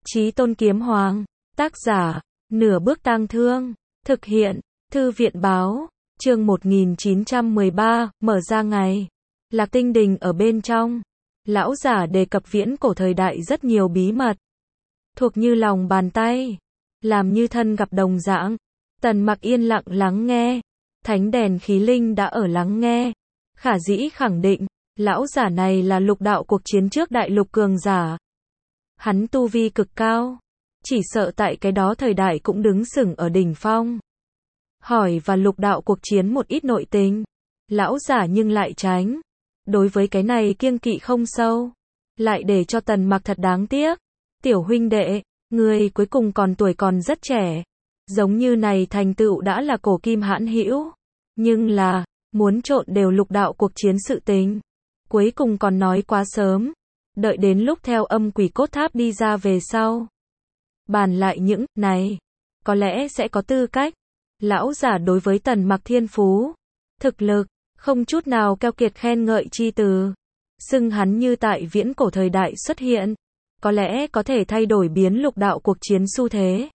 Chí Tôn Kiếm Hoàng, tác giả, Nửa Bước Tang Thương, thực hiện, Thư viện báo, chương 1913, mở ra ngày. Lạc Tinh Đình ở bên trong. Lão giả đề cập viễn cổ thời đại rất nhiều bí mật. Thuộc như lòng bàn tay. Làm như thân gặp đồng dạng. Tần Mặc yên lặng lắng nghe. Thánh đèn khí linh đã ở lắng nghe. Khả dĩ khẳng định, lão giả này là lục đạo cuộc chiến trước đại lục cường giả. Hắn tu vi cực cao. Chỉ sợ tại cái đó thời đại cũng đứng sừng ở đỉnh phong. Hỏi và lục đạo cuộc chiến một ít nội tình. Lão giả nhưng lại tránh. Đối với cái này kiêng kỵ không sâu. Lại để cho Tần Mặc thật đáng tiếc. Tiểu huynh đệ, người cuối cùng còn tuổi còn rất trẻ. Giống như này thành tựu đã là cổ kim hãn hữu. Nhưng là, muốn trộn đều lục đạo cuộc chiến sự tình. Cuối cùng còn nói quá sớm. Đợi đến lúc theo âm quỷ cốt tháp đi ra về sau. Bàn lại những này. Có lẽ sẽ có tư cách. Lão giả đối với Tần Mặc thiên phú. Thực lực, không chút nào keo kiệt khen ngợi chi từ. Xưng hắn như tại viễn cổ thời đại xuất hiện. Có lẽ có thể thay đổi biến lục đạo cuộc chiến xu thế.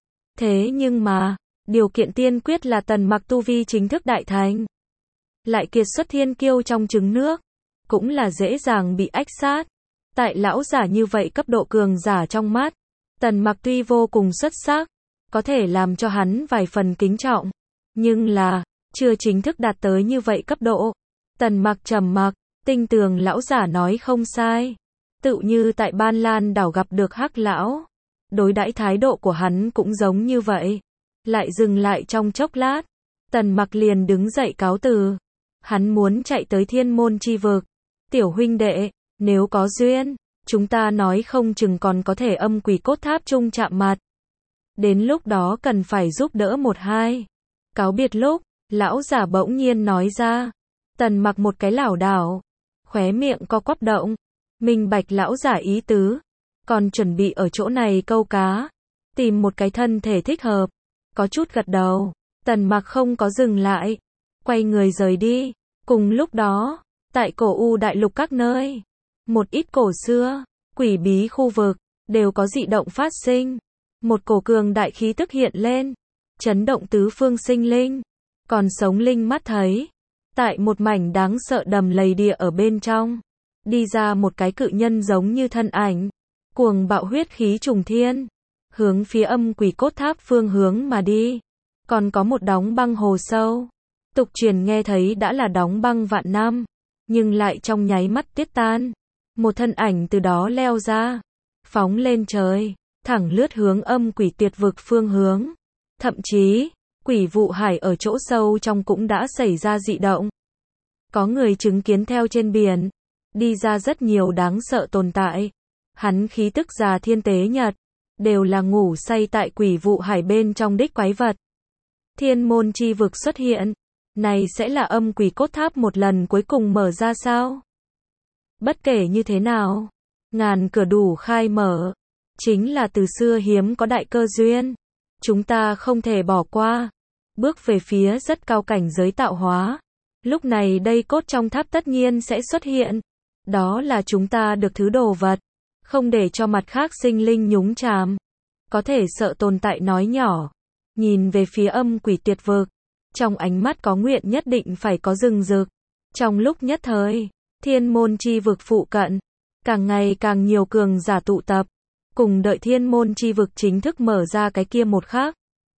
Thế nhưng mà, điều kiện tiên quyết là Tần Mặc tu vi chính thức đại thành. Lại kiệt xuất thiên kiêu trong trứng nước. Cũng là dễ dàng bị ách sát. Tại lão giả như vậy cấp độ cường giả trong mắt. Tần Mặc tuy vô cùng xuất sắc. Có thể làm cho hắn vài phần kính trọng. Nhưng là, chưa chính thức đạt tới như vậy cấp độ. Tần Mặc trầm mặc, tinh tường lão giả nói không sai. Tự như tại Ban Lan đảo gặp được Hắc lão. Đối đãi thái độ của hắn cũng giống như vậy. Lại dừng lại trong chốc lát. Tần Mặc liền đứng dậy cáo từ. Hắn muốn chạy tới thiên môn chi vực. Tiểu huynh đệ, nếu có duyên, chúng ta nói không chừng còn có thể âm quỷ cốt tháp chung chạm mặt. Đến lúc đó cần phải giúp đỡ một hai. Cáo biệt lúc, lão giả bỗng nhiên nói ra. Tần Mặc một cái lảo đảo. Khóe miệng co quắp động. Minh bạch lão giả ý tứ. Còn chuẩn bị ở chỗ này câu cá. Tìm một cái thân thể thích hợp. Có chút gật đầu. Tần Mặc không có dừng lại. Quay người rời đi. Cùng lúc đó, tại cổ u đại lục các nơi. Một ít cổ xưa, quỷ bí khu vực, đều có dị động phát sinh. Một cổ cường đại khí tức hiện lên. Chấn động tứ phương sinh linh. Còn sống linh mắt thấy. Tại một mảnh đáng sợ đầm lầy địa ở bên trong. Đi ra một cái cự nhân giống như thân ảnh. Cuồng bạo huyết khí trùng thiên. Hướng phía âm quỷ cốt tháp phương hướng mà đi. Còn có một đóng băng hồ sâu. Tục truyền nghe thấy đã là đóng băng vạn năm. Nhưng lại trong nháy mắt tiết tan. Một thân ảnh từ đó leo ra. Phóng lên trời. Thẳng lướt hướng âm quỷ tuyệt vực phương hướng. Thậm chí, quỷ vụ hải ở chỗ sâu trong cũng đã xảy ra dị động. Có người chứng kiến theo trên biển. Đi ra rất nhiều đáng sợ tồn tại. Hắn khí tức già thiên tế nhật. Đều là ngủ say tại quỷ vụ hải bên trong đích quái vật. Thiên môn chi vực xuất hiện. Này sẽ là âm quỷ cốt tháp một lần cuối cùng mở ra sao? Bất kể như thế nào, ngàn cửa đủ khai mở. Chính là từ xưa hiếm có đại cơ duyên. Chúng ta không thể bỏ qua. Bước về phía rất cao cảnh giới tạo hóa. Lúc này đây cốt trong tháp tất nhiên sẽ xuất hiện. Đó là chúng ta được thứ đồ vật. Không để cho mặt khác sinh linh nhúng chàm. Có thể sợ tồn tại nói nhỏ. Nhìn về phía âm quỷ tuyệt vực. Trong ánh mắt có nguyện nhất định phải có rừng rực. Trong lúc nhất thời, thiên môn chi vực phụ cận. Càng ngày càng nhiều cường giả tụ tập. Cùng đợi thiên môn chi vực chính thức mở ra cái kia một khắc.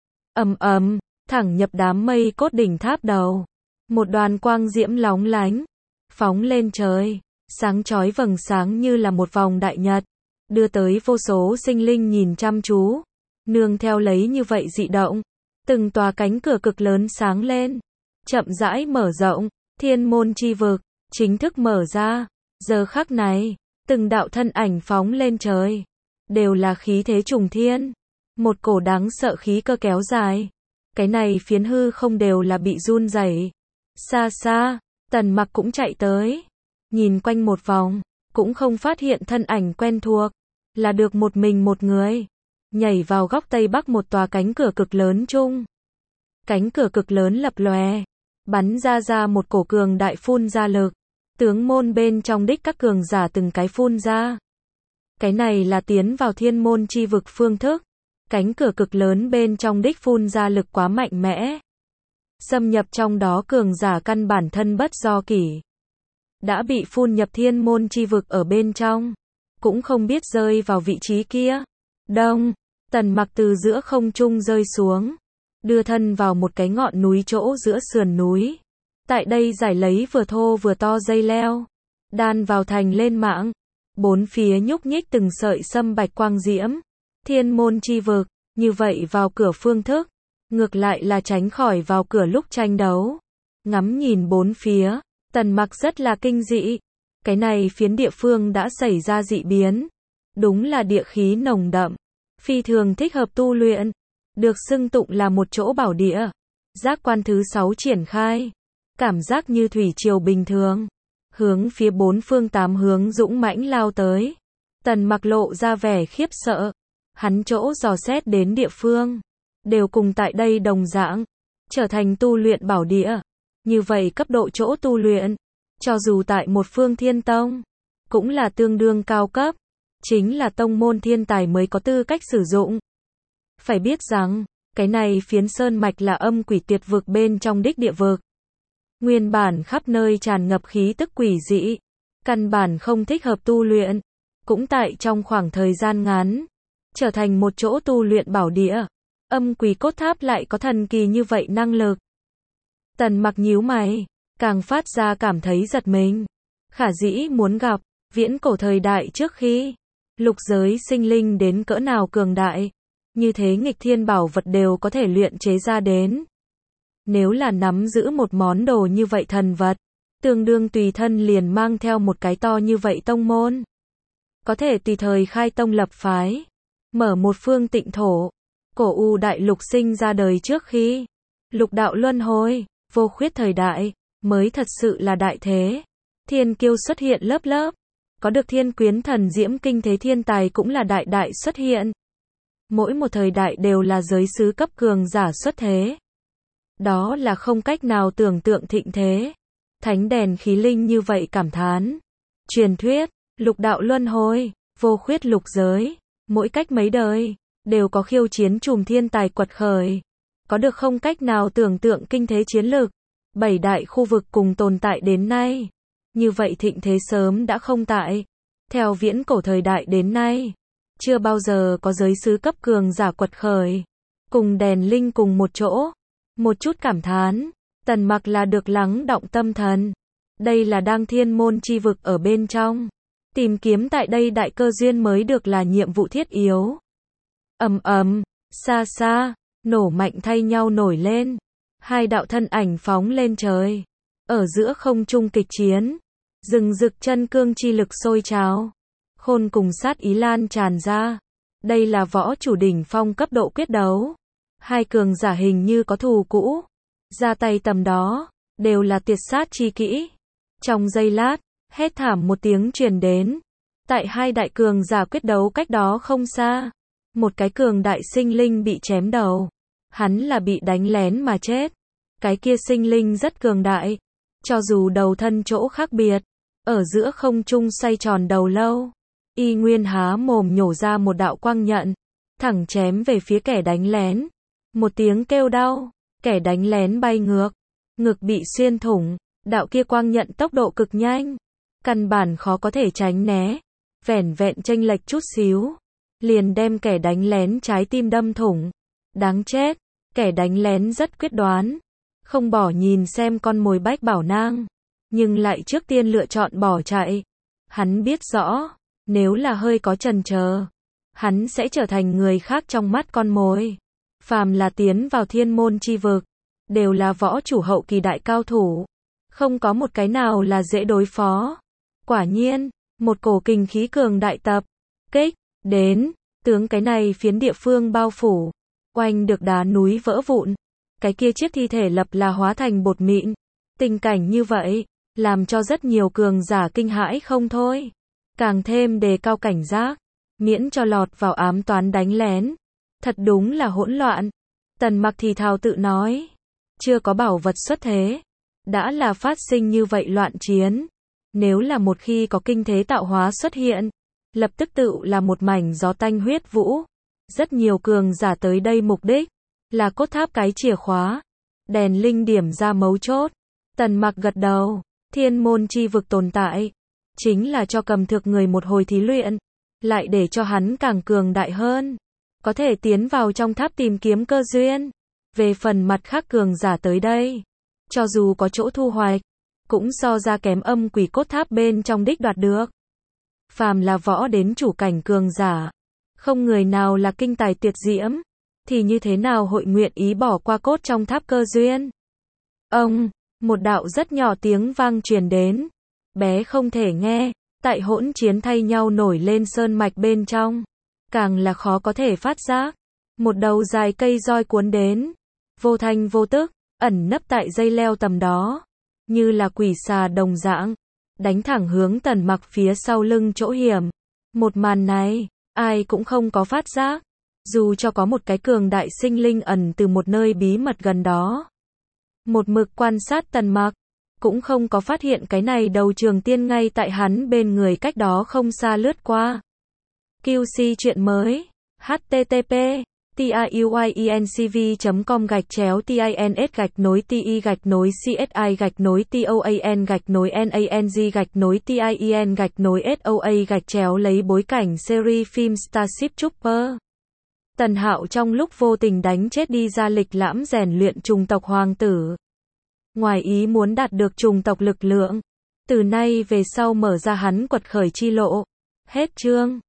Thẳng nhập đám mây cốt đỉnh tháp đầu. Một đoàn quang diễm lóng lánh. Phóng lên trời. Sáng chói vầng sáng như là một vòng đại nhật. Đưa tới vô số sinh linh nhìn chăm chú. Nương theo lấy như vậy dị động. Từng tòa cánh cửa cực lớn sáng lên. Chậm rãi mở rộng. Thiên môn chi vực. Chính thức mở ra. Giờ khắc này. Từng đạo thân ảnh phóng lên trời. Đều là khí thế trùng thiên. Một cổ đáng sợ khí cơ kéo dài. Cái này phiến hư không đều là bị run rẩy. Xa xa. Tần Mặc cũng chạy tới. Nhìn quanh một vòng. Cũng không phát hiện thân ảnh quen thuộc. Là được một mình một người. Nhảy vào góc tây bắc một tòa cánh cửa cực lớn chung. Cánh cửa cực lớn lập lòe. Bắn ra một cổ cường đại phun ra lực. Tướng môn bên trong đích các cường giả từng cái phun ra. Cái này là tiến vào thiên môn chi vực phương thức. Cánh cửa cực lớn bên trong đích phun ra lực quá mạnh mẽ. Xâm nhập trong đó cường giả căn bản thân bất do kỷ. Đã bị phun nhập thiên môn chi vực ở bên trong. Cũng không biết rơi vào vị trí kia. Đông, Tần Mặc từ giữa không trung rơi xuống. Đưa thân vào một cái ngọn núi chỗ giữa sườn núi. Tại đây giải lấy vừa thô vừa to dây leo. Đan vào thành lên mạng. Bốn phía nhúc nhích từng sợi sâm bạch quang diễm. Thiên môn chi vực, như vậy vào cửa phương thức. Ngược lại là tránh khỏi vào cửa lúc tranh đấu. Ngắm nhìn bốn phía, Tần Mặc rất là kinh dị. Cái này phiến địa phương đã xảy ra dị biến. Đúng là địa khí nồng đậm. Phi thường thích hợp tu luyện. Được xưng tụng là một chỗ bảo địa. Giác quan thứ 6 triển khai. Cảm giác như thủy triều bình thường. Hướng phía bốn phương tám hướng dũng mãnh lao tới. Tần Mặc lộ ra vẻ khiếp sợ. Hắn chỗ dò xét đến địa phương. Đều cùng tại đây đồng dạng. Trở thành tu luyện bảo địa. Như vậy cấp độ chỗ tu luyện. Cho dù tại một phương thiên tông. Cũng là tương đương cao cấp. Chính là tông môn thiên tài mới có tư cách sử dụng. Phải biết rằng, cái này phiến sơn mạch là âm quỷ tuyệt vực bên trong đích địa vực. Nguyên bản khắp nơi tràn ngập khí tức quỷ dị. Căn bản không thích hợp tu luyện. Cũng tại trong khoảng thời gian ngắn. Trở thành một chỗ tu luyện bảo địa. Âm quỷ cốt tháp lại có thần kỳ như vậy năng lực. Tần Mặc nhíu mày. Càng phát ra cảm thấy giật mình. Khả dĩ muốn gặp. Viễn cổ thời đại trước khi. Lục giới sinh linh đến cỡ nào cường đại. Như thế nghịch thiên bảo vật đều có thể luyện chế ra đến. Nếu là nắm giữ một món đồ như vậy thần vật. Tương đương tùy thân liền mang theo một cái to như vậy tông môn. Có thể tùy thời khai tông lập phái. Mở một phương tịnh thổ. Cổ U đại lục sinh ra đời trước khi. Lục đạo luân hồi. Vô khuyết thời đại. Mới thật sự là đại thế. Thiên kiêu xuất hiện lớp lớp. Có được thiên quyến thần diễm kinh thế thiên tài cũng là đại đại xuất hiện. Mỗi một thời đại đều là giới sứ cấp cường giả xuất thế. Đó là không cách nào tưởng tượng thịnh thế. Thánh đèn khí linh như vậy cảm thán. Truyền thuyết, lục đạo luân hồi, vô khuyết lục giới. Mỗi cách mấy đời, đều có khiêu chiến trùm thiên tài quật khởi. Có được không cách nào tưởng tượng kinh thế chiến lược. 7 đại khu vực cùng tồn tại đến nay. Như vậy thịnh thế sớm đã không tại. Theo viễn cổ thời đại đến nay. Chưa bao giờ có giới sứ cấp cường giả quật khởi. Cùng đèn linh cùng một chỗ. Một chút cảm thán. Tần Mặc là được lắng động tâm thần. Đây là đang thiên môn chi vực ở bên trong. Tìm kiếm tại đây đại cơ duyên mới được là nhiệm vụ thiết yếu. Ầm ầm, xa xa, nổ mạnh thay nhau nổi lên. Hai đạo thân ảnh phóng lên trời. Ở giữa không trung kịch chiến. Rừng rực chân cương chi lực sôi trào. Khôn cùng sát ý lan tràn ra. Đây là võ chủ đỉnh phong cấp độ quyết đấu. Hai cường giả hình như có thù cũ. Ra tay tầm đó. Đều là tuyệt sát chi kỹ. Trong giây lát. Hét thảm một tiếng truyền đến. Tại hai đại cường giả quyết đấu cách đó không xa. Một cái cường đại sinh linh bị chém đầu. Hắn là bị đánh lén mà chết. Cái kia sinh linh rất cường đại. Cho dù đầu thân chỗ khác biệt. Ở giữa không trung xoay tròn đầu lâu. Y nguyên há mồm nhổ ra một đạo quang nhận. Thẳng chém về phía kẻ đánh lén. Một tiếng kêu đau. Kẻ đánh lén bay ngược. Ngực bị xuyên thủng. Đạo kia quang nhận tốc độ cực nhanh. Căn bản khó có thể tránh né. Vẻn vẹn chênh lệch chút xíu. Liền đem kẻ đánh lén trái tim đâm thủng. Đáng chết. Kẻ đánh lén rất quyết đoán. Không bỏ nhìn xem con mồi bách bảo nang. Nhưng lại trước tiên lựa chọn bỏ chạy. Hắn biết rõ. Nếu là hơi có chần chờ. Hắn sẽ trở thành người khác trong mắt con mồi. Phàm là tiến vào thiên môn chi vực. Đều là võ chủ hậu kỳ đại cao thủ. Không có một cái nào là dễ đối phó. Quả nhiên. Một cổ kình khí cường đại tập. Kích. Đến. Tướng cái này phiến địa phương bao phủ. Oanh được đá núi vỡ vụn. Cái kia chiếc thi thể lập là hóa thành bột mịn. Tình cảnh như vậy. Làm cho rất nhiều cường giả kinh hãi không thôi. Càng thêm đề cao cảnh giác. Miễn cho lọt vào ám toán đánh lén. Thật đúng là hỗn loạn. Tần Mặc thì thào tự nói. Chưa có bảo vật xuất thế. Đã là phát sinh như vậy loạn chiến. Nếu là một khi có kinh thế tạo hóa xuất hiện. lập tức tự là một mảnh gió tanh huyết vũ. Rất nhiều cường giả tới đây mục đích là cốt tháp cái chìa khóa. Đèn linh điểm ra mấu chốt. Tần Mặc gật đầu, thiên môn chi vực tồn tại, chính là cho Cầm Thược người một hồi thí luyện, lại để cho hắn càng cường đại hơn, có thể tiến vào trong tháp tìm kiếm cơ duyên. Về phần mặt khác cường giả tới đây, cho dù có chỗ thu hoạch, cũng so ra kém âm quỷ cốt tháp bên trong đích đoạt được. Phàm là võ đến chủ cảnh cường giả, không người nào là kinh tài tuyệt diễm, thì như thế nào hội nguyện ý bỏ qua cốt trong tháp cơ duyên. Ông, một đạo rất nhỏ tiếng vang truyền đến, bé không thể nghe, tại hỗn chiến thay nhau nổi lên sơn mạch bên trong, càng là khó có thể phát giác. Một đầu dài cây roi cuốn đến, vô thanh vô tức, ẩn nấp tại dây leo tầm đó, như là quỷ xà đồng dạng, đánh thẳng hướng Tần Mặc phía sau lưng chỗ hiểm. Một màn này, ai cũng không có phát giác, dù cho có một cái cường đại sinh linh ẩn từ một nơi bí mật gần đó, một mực quan sát Tần Mặc, cũng không có phát hiện cái này đầu trường tiên ngay tại hắn bên người cách đó không xa lướt qua. QC chuyện mới, http tiuyenCV.com/tin-toan-nang-soa lấy bối cảnh series phim Starship Trooper. Tần Hạo trong lúc vô tình đánh chết đi ra lịch lãm rèn luyện chủng tộc hoàng tử. Ngoài ý muốn đạt được chủng tộc lực lượng, từ nay về sau mở ra hắn quật khởi chi lộ. Hết chương.